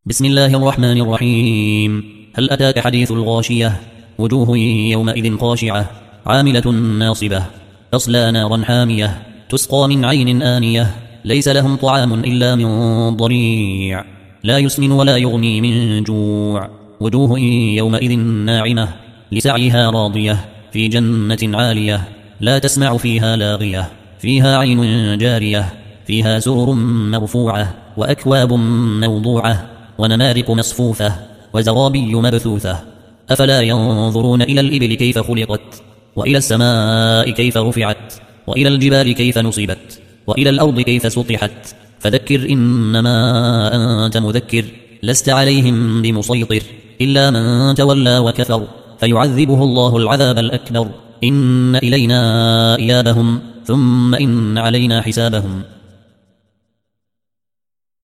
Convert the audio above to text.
بسم الله الرحمن الرحيم. هل أتاك حديث الغاشية؟ وجوه يومئذ خاشعة عاملة ناصبة تصلى نارا حامية تسقى من عين آنية ليس لهم طعام إلا من ضريع لا يسمن ولا يغني من جوع. وجوه يومئذ ناعمة لسعيها راضية في جنة عالية لا تسمع فيها لاغية فيها عين جارية فيها سرر مرفوعة وأكواب موضوعة ونمارق مصفوفة وزرابي مبثوثة. أفلا ينظرون إلى الإبل كيف خلقت وإلى السماء كيف رفعت وإلى الجبال كيف نصبت وإلى الأرض كيف سطحت. فذكر إنما أنت مذكر لست عليهم بمسيطر إلا من تولى وكفر فيعذبه الله العذاب الأكبر. إن إلينا إيابهم ثم إن علينا حسابهم.